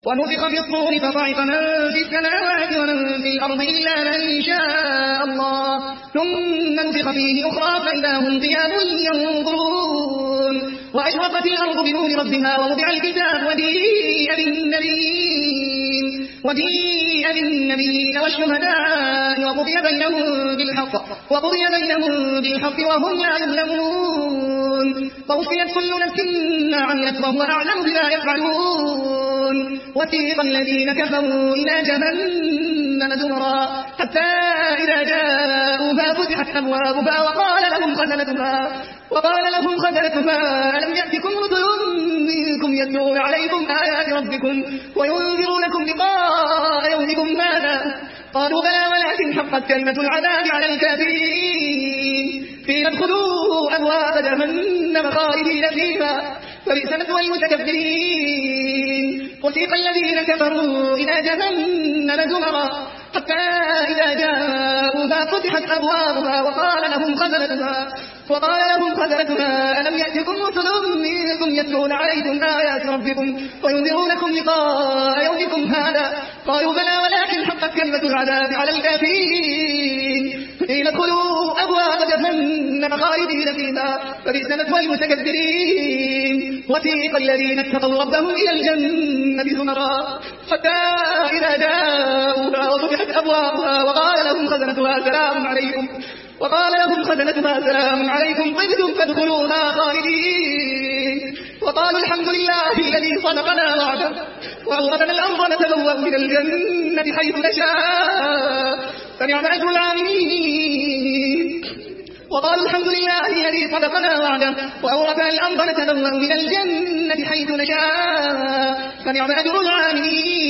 ونفخ في الصور فصعق من في السماوات ومن في الأرض إلا من شاء الله ثم نفخ فيه أخرى فإذا هم قيام ينظرون وأشرقت الأرض بنور ربها ووضع الكتاب وجيء بالنبيين والشهداء وقضي بينهم بالحق وهم لا يظلمون ووفيت كل نفس ما عملت وهو أعلم بما يفعلون وسيق الذين كفروا إلى جهنم زمرا حتى إذا جاءوها فتحت أبوابها وقال لهم خزنتها ألم يأتكم رسل منكم يتلون عليكم آيات ربكم وينذرونكم لقاء يومكم هذا قالوا بلى ولكن حقت كلمة العذاب على الكافرين قيل ادخلوا أبواب جهنم خالدين فيها فبئس مثوى المتكبرين وسيق الذين كفروا إلى جهنم زمرا حتى إذا جاءوها فتحت أبوابها وقال لهم خزنتها ألم يأتكم رسل منكم يتلون عليكم آيات ربكم وينذرونكم لقاء يومكم هذا قالوا بلى ولكن حقت كلمة العذاب على الكافرين قيل ادخلوا أبواب جهنم خالدين فيها فبئس مثوى المتكبرين وسيق الذين اتقوا ربهم إلى الجنة زمرا حتى إذا جاءوها وفتحت أبوابها وقال لهم خزنتها سلام عليكم طبتم فادخلوها خالدين وقالوا الحمد لله الذي صدقنا وعده وأورثنا الأرض نتبوأ من الجنة حيث نشاء فنعم أجر العاملين وقالوا الحمد لله الذي صدقنا وعده وأورثنا الأرض نتبوأ من الجنة حيث نشاء فنعم أجر العاملين